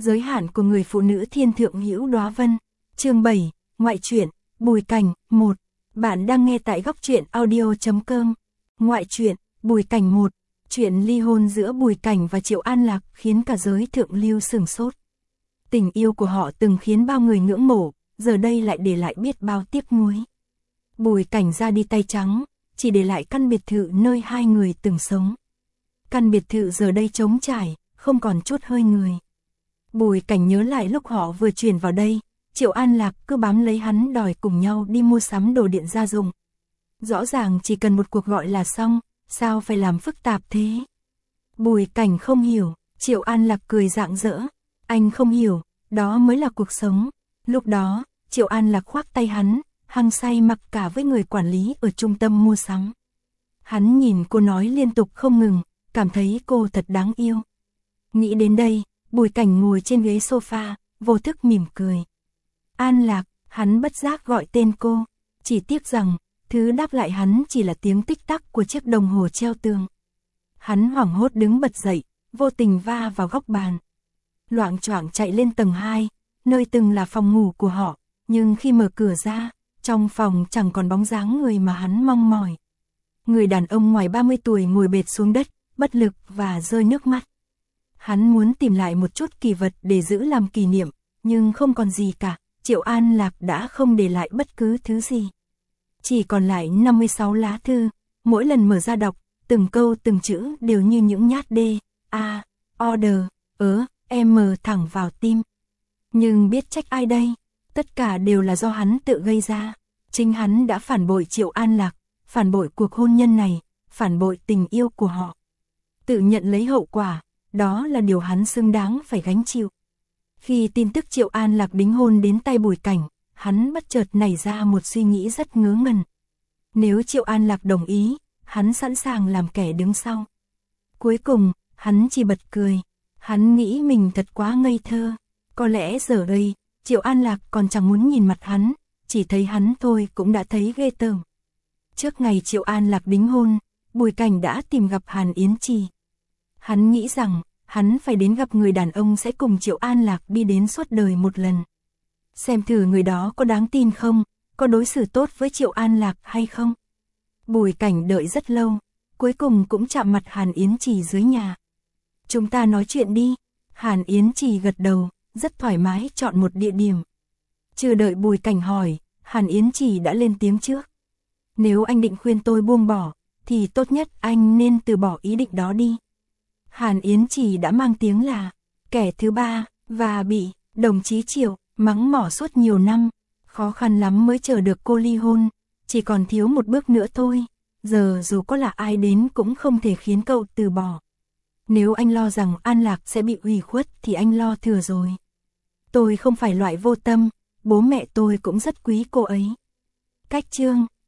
giới hạn của người phụ nữ thiên thượng hữu Đóa Vân. Chương 7, ngoại truyện, Bùi Cảnh, 1. Bạn đang nghe tại góc truyện audio.com. Ngoại truyện, Bùi Cảnh 1. Chuyện ly hôn giữa Bùi Cảnh và Triệu An Lạc khiến cả giới thượng lưu sửng sốt. Tình yêu của họ từng khiến bao người ngưỡng mộ, giờ đây lại để lại biết bao tiếc nuối. Bùi Cảnh ra đi tay trắng, chỉ để lại căn biệt thự nơi hai người từng sống. Căn biệt thự giờ đây trống trải, không còn chút hơi người. Bùi Cảnh nhớ lại lúc họ vừa chuyển vào đây, Triệu An Lạc cứ bám lấy hắn đòi cùng nhau đi mua sắm đồ điện gia dụng. Rõ ràng chỉ cần một cuộc gọi là xong, sao phải làm phức tạp thế? Bùi Cảnh không hiểu, Triệu An Lạc cười rạng rỡ. Anh không hiểu, đó mới là cuộc sống. Lúc đó, Triệu An Lạc khoác tay hắn, hăng say mặc cả với người quản lý ở trung tâm mua sắm. Hắn nhìn cô nói liên tục không ngừng, cảm thấy cô thật đáng yêu. Nghĩ đến đây, Bùi Cảnh ngồi trên ghế sofa, vô thức mỉm cười. An Lạc, hắn bất giác gọi tên cô, chỉ tiếc rằng, thứ đáp lại hắn chỉ là tiếng tích tắc của chiếc đồng hồ treo tường. Hắn hoảng hốt đứng bật dậy, vô tình va vào góc bàn. Loạng choạng chạy lên tầng 2, nơi từng là phòng ngủ của họ, nhưng khi mở cửa ra, trong phòng chẳng còn bóng dáng người mà hắn mong mỏi. Người đàn ông ngoài 30 tuổi ngồi bệt xuống đất, bất lực và rơi nước mắt. Hắn muốn tìm lại một chút kỳ vật để giữ làm kỷ niệm, nhưng không còn gì cả, Triệu An Lạc đã không để lại bất cứ thứ gì. Chỉ còn lại 56 lá thư, mỗi lần mở ra đọc, từng câu từng chữ đều như những nhát order, M thẳng vào tim. Nhưng biết trách ai đây? Tất cả đều là do hắn tự gây ra. Chính hắn đã phản bội Triệu An Lạc, phản bội cuộc hôn nhân này, phản bội tình yêu của họ. Tự nhận lấy hậu quả, đó là điều hắn xứng đáng phải gánh chịu. Khi tin tức Triệu An Lạc đính hôn đến tay Bùi Cảnh, hắn bất chợt nảy ra một suy nghĩ rất ngớ ngẩn. Nếu Triệu An Lạc đồng ý, hắn sẵn sàng làm kẻ đứng sau. Cuối cùng, hắn chỉ bật cười. Hắn nghĩ mình thật quá ngây thơ. Có lẽ giờ đây, Triệu An Lạc còn chẳng muốn nhìn mặt hắn, chỉ thấy hắn thôi cũng đã thấy ghê tởm. Trước ngày Triệu An Lạc đính hôn, Bùi Cảnh đã tìm gặp Hàn Yến Trì. Hắn nghĩ rằng, hắn phải đến gặp người đàn ông sẽ cùng Triệu An Lạc đi đến suốt đời một lần. Xem thử người đó có đáng tin không, có đối xử tốt với Triệu An Lạc hay không. Bùi Cảnh đợi rất lâu, cuối cùng cũng chạm mặt Hàn Yến Trì dưới nhà. Chúng ta nói chuyện đi. Hàn Yến Trì gật đầu, rất thoải mái chọn một địa điểm. Chưa đợi Bùi Cảnh hỏi, Hàn Yến Trì đã lên tiếng trước. Nếu anh định khuyên tôi buông bỏ, thì tốt nhất anh nên từ bỏ ý định đó đi. Hàn Yến Trì đã mang tiếng là kẻ thứ ba, và bị đồng chí Triệu mắng mỏ suốt nhiều năm. Khó khăn lắm mới chờ được cô ly hôn, chỉ còn thiếu một bước nữa thôi. Giờ dù có là ai đến cũng không thể khiến cậu từ bỏ. Nếu anh lo rằng An Lạc sẽ bị ủy khuất thì anh lo thừa rồi. Tôi không phải loại vô tâm, bố mẹ tôi cũng rất quý cô ấy. Cách chương,